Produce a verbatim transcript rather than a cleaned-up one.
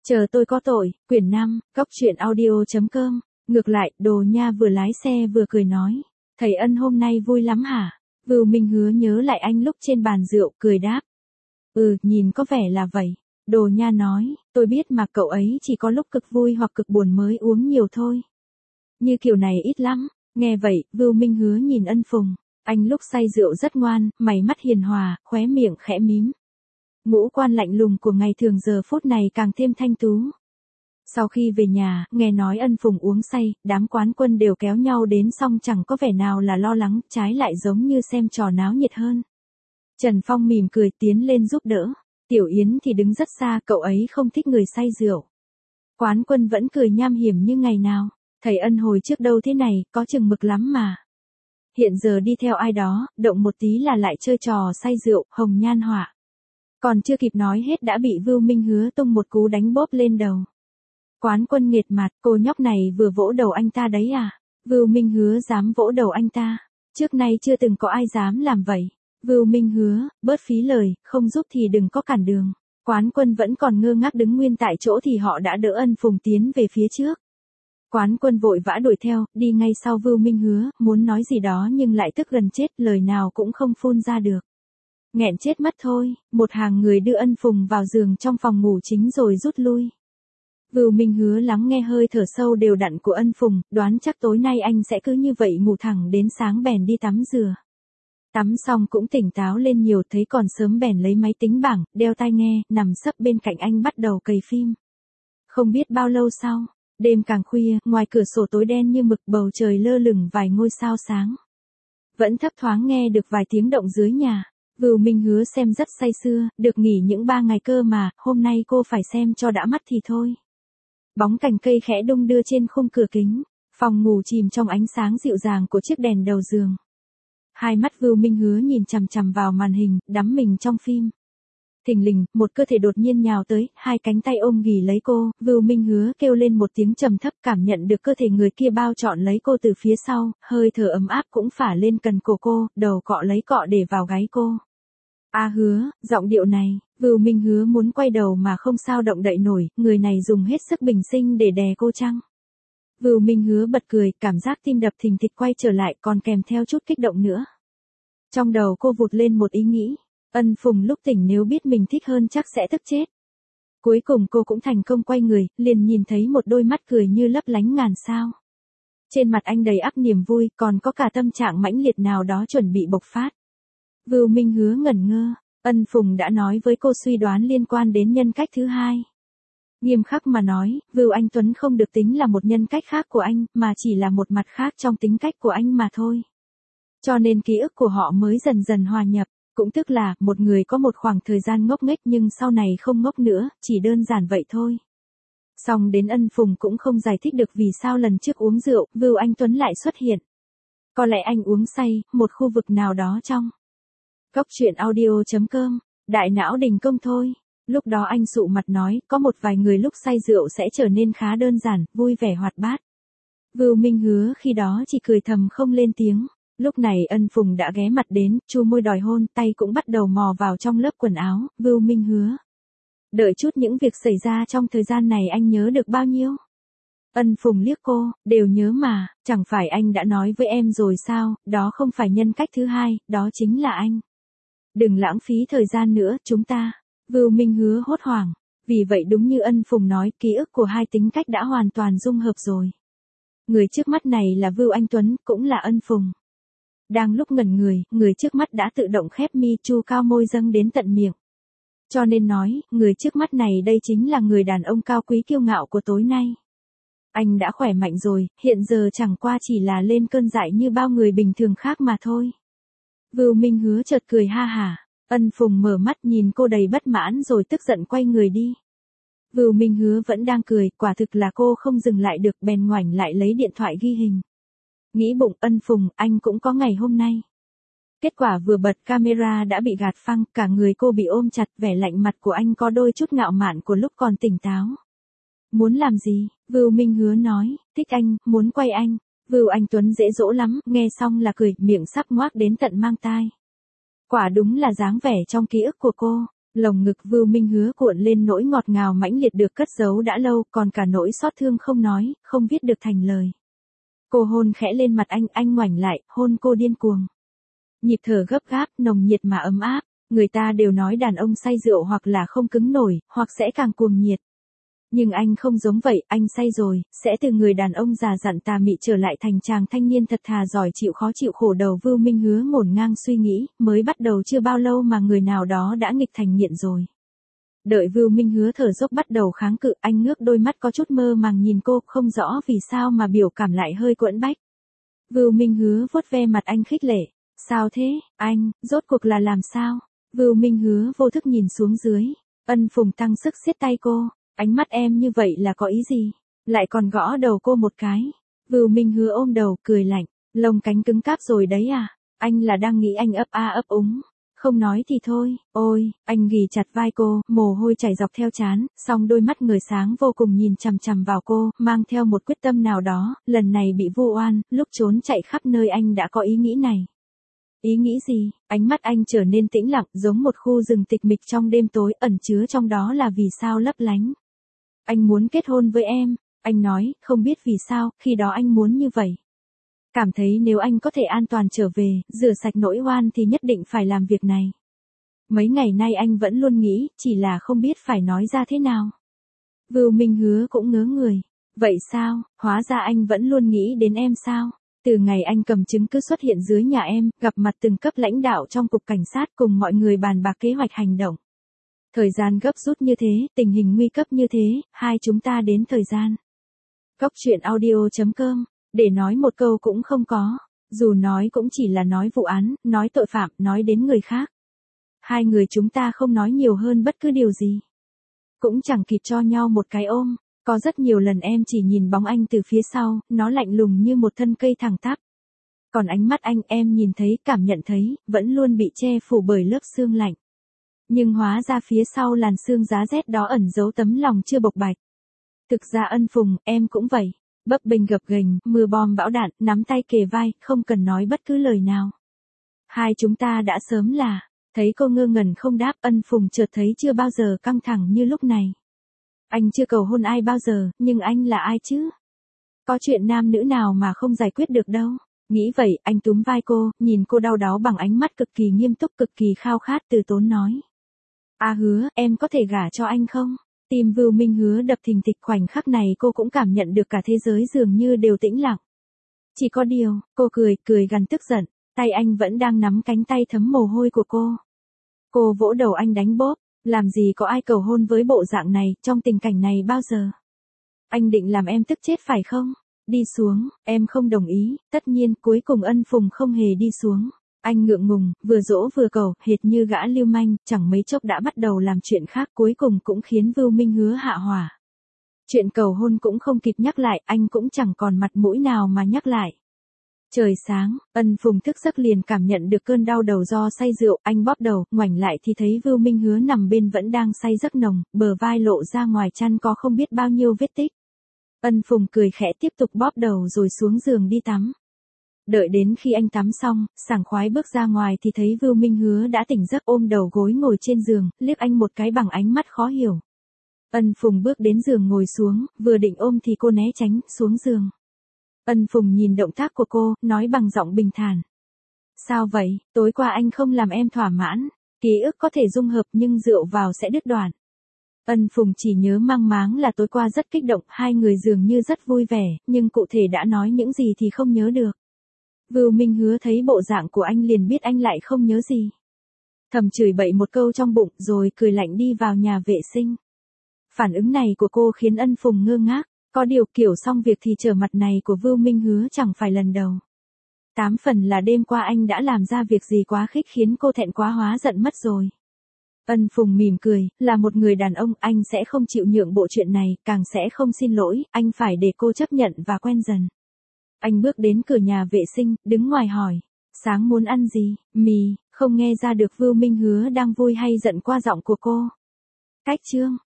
Chờ tôi có tội, quyển năm, góc truyện audio chấm com. Ngược lại, Đồ Nha vừa lái xe vừa cười nói. Thầy Ân hôm nay vui lắm hả? Vưu Minh Hứa nhớ lại anh lúc trên bàn rượu, cười đáp. Ừ, nhìn có vẻ là vậy. Đồ Nha nói, tôi biết mà cậu ấy chỉ có lúc cực vui hoặc cực buồn mới uống nhiều thôi. Như kiểu này ít lắm. Nghe vậy, Vưu Minh Hứa nhìn Ân Phùng. Anh lúc say rượu rất ngoan, mày mắt hiền hòa, khóe miệng khẽ mím. Ngũ quan lạnh lùng của ngày thường giờ phút này càng thêm thanh tú. Sau khi về nhà, nghe nói Ân Phùng uống say, đám quán quân đều kéo nhau đến xong chẳng có vẻ nào là lo lắng, trái lại giống như xem trò náo nhiệt hơn. Trần Phong mỉm cười tiến lên giúp đỡ. Tiểu Yến thì đứng rất xa, cậu ấy không thích người say rượu. Quán quân vẫn cười nham hiểm như ngày nào. Thầy Ân hồi trước đâu thế này, có chừng mực lắm mà. Hiện giờ đi theo ai đó, động một tí là lại chơi trò say rượu, hồng nhan họa. Còn chưa kịp nói hết đã bị Vưu Minh Hứa tung một cú đánh bóp lên đầu. Quán quân nghiệt mặt, cô nhóc này vừa vỗ đầu anh ta đấy à? Vưu Minh Hứa dám vỗ đầu anh ta. Trước nay chưa từng có ai dám làm vậy. Vưu Minh Hứa, bớt phí lời, không giúp thì đừng có cản đường. Quán quân vẫn còn ngơ ngác đứng nguyên tại chỗ thì họ đã đỡ Ân Phùng tiến về phía trước. Quán quân vội vã đuổi theo, đi ngay sau Vưu Minh Hứa, muốn nói gì đó nhưng lại tức gần chết, lời nào cũng không phun ra được. Nghẹn chết mất thôi, một hàng người đưa Ân Phùng vào giường trong phòng ngủ chính rồi rút lui. Vưu Minh Hứa lắng nghe hơi thở sâu đều đặn của Ân Phùng, đoán chắc tối nay anh sẽ cứ như vậy ngủ thẳng đến sáng bèn đi tắm rửa. Tắm xong cũng tỉnh táo lên nhiều, thấy còn sớm bèn lấy máy tính bảng, đeo tai nghe, nằm sấp bên cạnh anh bắt đầu cày phim. Không biết bao lâu sau, đêm càng khuya, ngoài cửa sổ tối đen như mực, bầu trời lơ lửng vài ngôi sao sáng. Vẫn thấp thoáng nghe được vài tiếng động dưới nhà. Vưu Minh Hứa xem rất say sưa, được nghỉ những ba ngày cơ mà, hôm nay cô phải xem cho đã mắt thì thôi. Bóng cành cây khẽ đung đưa trên khung cửa kính, phòng ngủ chìm trong ánh sáng dịu dàng của chiếc đèn đầu giường. Hai mắt Vưu Minh Hứa nhìn chằm chằm vào màn hình, đắm mình trong phim. Thình lình, một cơ thể đột nhiên nhào tới, hai cánh tay ôm ghì lấy cô, Vưu Minh Hứa kêu lên một tiếng trầm thấp, cảm nhận được cơ thể người kia bao trọn lấy cô từ phía sau, hơi thở ấm áp cũng phả lên cần cổ cô, đầu cọ lấy cọ để vào gáy cô. A Hứa, giọng điệu này, Vưu Minh Hứa muốn quay đầu mà không sao động đậy nổi, người này dùng hết sức bình sinh để đè cô chăng? Vưu Minh Hứa bật cười, cảm giác tim đập thình thịch quay trở lại còn kèm theo chút kích động nữa. Trong đầu cô vụt lên một ý nghĩ. Ân Phùng lúc tỉnh nếu biết mình thích hơn chắc sẽ tức chết. Cuối cùng cô cũng thành công quay người, liền nhìn thấy một đôi mắt cười như lấp lánh ngàn sao. Trên mặt anh đầy ắp niềm vui, còn có cả tâm trạng mãnh liệt nào đó chuẩn bị bộc phát. Vưu Minh Hứa ngẩn ngơ, Ân Phùng đã nói với cô suy đoán liên quan đến nhân cách thứ hai. Nghiêm khắc mà nói, Vưu Anh Tuấn không được tính là một nhân cách khác của anh, mà chỉ là một mặt khác trong tính cách của anh mà thôi. Cho nên ký ức của họ mới dần dần hòa nhập. Cũng tức là, một người có một khoảng thời gian ngốc nghếch nhưng sau này không ngốc nữa, chỉ đơn giản vậy thôi. Xong đến Ân Phùng cũng không giải thích được vì sao lần trước uống rượu, Vưu Anh Tuấn lại xuất hiện. Có lẽ anh uống say, một khu vực nào đó trong. Góc truyện audio chấm com, đại não đình công thôi. Lúc đó anh sụ mặt nói, có một vài người lúc say rượu sẽ trở nên khá đơn giản, vui vẻ hoạt bát. Vưu Minh Hứa khi đó chỉ cười thầm không lên tiếng. Lúc này Ân Phùng đã ghé mặt đến, chu môi đòi hôn, tay cũng bắt đầu mò vào trong lớp quần áo, Vưu Minh Hứa. Đợi chút những việc xảy ra trong thời gian này anh nhớ được bao nhiêu? Ân Phùng liếc cô, đều nhớ mà, chẳng phải anh đã nói với em rồi sao, đó không phải nhân cách thứ hai, đó chính là anh. Đừng lãng phí thời gian nữa, chúng ta. Vưu Minh Hứa hốt hoảng, vì vậy đúng như Ân Phùng nói, ký ức của hai tính cách đã hoàn toàn dung hợp rồi. Người trước mắt này là Vưu Anh Tuấn, cũng là Ân Phùng. Đang lúc ngẩn người, người trước mắt đã tự động khép mi chu cao môi dâng đến tận miệng. Cho nên nói, người trước mắt này đây chính là người đàn ông cao quý kiêu ngạo của tối nay. Anh đã khỏe mạnh rồi, hiện giờ chẳng qua chỉ là lên cơn dại như bao người bình thường khác mà thôi. Vưu Minh Hứa chợt cười ha hả, Ân Phùng mở mắt nhìn cô đầy bất mãn rồi tức giận quay người đi. Vưu Minh Hứa vẫn đang cười, quả thực là cô không dừng lại được bèn ngoảnh lại lấy điện thoại ghi hình. Nghĩ bụng Ân Phùng, anh cũng có ngày hôm nay. Kết quả vừa bật camera đã bị gạt phăng, cả người cô bị ôm chặt, vẻ lạnh mặt của anh có đôi chút ngạo mạn của lúc còn tỉnh táo. Muốn làm gì? Vưu Minh Hứa nói, thích anh, muốn quay anh. Vưu Anh Tuấn dễ dỗ lắm, nghe xong là cười, miệng sắp ngoác đến tận mang tai. Quả đúng là dáng vẻ trong ký ức của cô. Lồng ngực Vưu Minh Hứa cuộn lên nỗi ngọt ngào mãnh liệt được cất giấu đã lâu, còn cả nỗi xót thương không nói, không viết được thành lời. Cô hôn khẽ lên mặt anh, anh ngoảnh lại, hôn cô điên cuồng. Nhịp thở gấp gáp, nồng nhiệt mà ấm áp, người ta đều nói đàn ông say rượu hoặc là không cứng nổi, hoặc sẽ càng cuồng nhiệt. Nhưng anh không giống vậy, anh say rồi, sẽ từ người đàn ông già dặn tà mị trở lại thành chàng thanh niên thật thà giỏi chịu khó chịu khổ đầu. Vưu Minh Hứa ngổn ngang suy nghĩ, mới bắt đầu chưa bao lâu mà người nào đó đã nghịch thành nghiện rồi. Đợi Vưu Minh Hứa thở dốc bắt đầu kháng cự, anh ngước đôi mắt có chút mơ màng nhìn cô, không rõ vì sao mà biểu cảm lại hơi quẫn bách. Vưu Minh Hứa vuốt ve mặt anh khích lệ. Sao thế, anh, rốt cuộc là làm sao? Vưu Minh Hứa vô thức nhìn xuống dưới. Ân Phùng tăng sức siết tay cô. Ánh mắt em như vậy là có ý gì? Lại còn gõ đầu cô một cái. Vưu Minh Hứa ôm đầu, cười lạnh. Lông cánh cứng cáp rồi đấy à? Anh là đang nghĩ anh ấp a ấp úng. Không nói thì thôi. Ôi, anh ghì chặt vai cô, mồ hôi chảy dọc theo trán, song đôi mắt người sáng vô cùng nhìn chằm chằm vào cô, mang theo một quyết tâm nào đó, lần này bị vu oan, lúc trốn chạy khắp nơi anh đã có ý nghĩ này. Ý nghĩ gì? Ánh mắt anh trở nên tĩnh lặng, giống một khu rừng tịch mịch trong đêm tối, ẩn chứa trong đó là vì sao lấp lánh. Anh muốn kết hôn với em, anh nói, không biết vì sao, khi đó anh muốn như vậy. Cảm thấy nếu anh có thể an toàn trở về, rửa sạch nỗi oan thì nhất định phải làm việc này. Mấy ngày nay anh vẫn luôn nghĩ, chỉ là không biết phải nói ra thế nào. Vưu Minh Hứa cũng ngớ người. Vậy sao, hóa ra anh vẫn luôn nghĩ đến em sao? Từ ngày anh cầm chứng cứ xuất hiện dưới nhà em, gặp mặt từng cấp lãnh đạo trong cục cảnh sát cùng mọi người bàn bạc kế hoạch hành động. Thời gian gấp rút như thế, tình hình nguy cấp như thế, hai chúng ta đến thời gian. Góc truyện audio chấm com, để nói một câu cũng không có, dù nói cũng chỉ là nói vụ án, nói tội phạm, nói đến người khác. Hai người chúng ta không nói nhiều hơn bất cứ điều gì. Cũng chẳng kịp cho nhau một cái ôm. Có rất nhiều lần em chỉ nhìn bóng anh từ phía sau, nó lạnh lùng như một thân cây thẳng tắp. Còn ánh mắt anh em nhìn thấy, cảm nhận thấy, vẫn luôn bị che phủ bởi lớp sương lạnh. Nhưng hóa ra phía sau làn sương giá rét đó ẩn giấu tấm lòng chưa bộc bạch. Thực ra Ân Phùng, em cũng vậy. Bấp bênh gập ghềnh, mưa bom bão đạn, nắm tay kề vai, không cần nói bất cứ lời nào. Hai chúng ta đã sớm là, thấy cô ngơ ngẩn không đáp, Ân Phùng chợt thấy chưa bao giờ căng thẳng như lúc này. Anh chưa cầu hôn ai bao giờ, nhưng anh là ai chứ? Có chuyện nam nữ nào mà không giải quyết được đâu. Nghĩ vậy, anh túm vai cô, nhìn cô đau đáu bằng ánh mắt cực kỳ nghiêm túc, cực kỳ khao khát, từ tốn nói. À Hứa, em có thể gả cho anh không? Tim Vưu Minh Hứa đập thình thịch, khoảnh khắc này cô cũng cảm nhận được cả thế giới dường như đều tĩnh lặng. Chỉ có điều, cô cười, cười gằn tức giận, tay anh vẫn đang nắm cánh tay thấm mồ hôi của cô. Cô vỗ đầu anh đánh bóp. Làm gì có ai cầu hôn với bộ dạng này, trong tình cảnh này bao giờ? Anh định làm em tức chết phải không? Đi xuống, em không đồng ý, tất nhiên, cuối cùng Ân Phùng không hề đi xuống. Anh ngượng ngùng, vừa dỗ vừa cầu, hệt như gã lưu manh, chẳng mấy chốc đã bắt đầu làm chuyện khác, cuối cùng cũng khiến Vưu Minh Hứa hạ hỏa. Chuyện cầu hôn cũng không kịp nhắc lại, anh cũng chẳng còn mặt mũi nào mà nhắc lại. Trời sáng, Ân Phùng thức giấc liền cảm nhận được cơn đau đầu do say rượu, anh bóp đầu, ngoảnh lại thì thấy Vưu Minh Hứa nằm bên vẫn đang say giấc nồng, bờ vai lộ ra ngoài chăn có không biết bao nhiêu vết tích. Ân Phùng cười khẽ tiếp tục bóp đầu rồi xuống giường đi tắm. Đợi đến khi anh tắm xong, sảng khoái bước ra ngoài thì thấy Vưu Minh Hứa đã tỉnh giấc ôm đầu gối ngồi trên giường, liếc anh một cái bằng ánh mắt khó hiểu. Ân Phùng bước đến giường ngồi xuống, vừa định ôm thì cô né tránh, xuống giường. Ân Phùng nhìn động tác của cô, nói bằng giọng bình thản. Sao vậy, tối qua anh không làm em thỏa mãn, ký ức có thể dung hợp nhưng rượu vào sẽ đứt đoạn. Ân Phùng chỉ nhớ mang máng là tối qua rất kích động, hai người dường như rất vui vẻ, nhưng cụ thể đã nói những gì thì không nhớ được. Vưu Minh Hứa thấy bộ dạng của anh liền biết anh lại không nhớ gì. Thầm chửi bậy một câu trong bụng rồi cười lạnh đi vào nhà vệ sinh. Phản ứng này của cô khiến Ân Phùng ngơ ngác. Có điều kiểu xong việc thì trở mặt này của Vưu Minh Hứa chẳng phải lần đầu. Tám phần là đêm qua anh đã làm ra việc gì quá khích khiến cô thẹn quá hóa giận mất rồi. Ân Phùng mỉm cười, là một người đàn ông, anh sẽ không chịu nhượng bộ chuyện này, càng sẽ không xin lỗi, anh phải để cô chấp nhận và quen dần. Anh bước đến cửa nhà vệ sinh, đứng ngoài hỏi, sáng muốn ăn gì, mì, không nghe ra được Vưu Minh Hứa đang vui hay giận qua giọng của cô. Cách chương.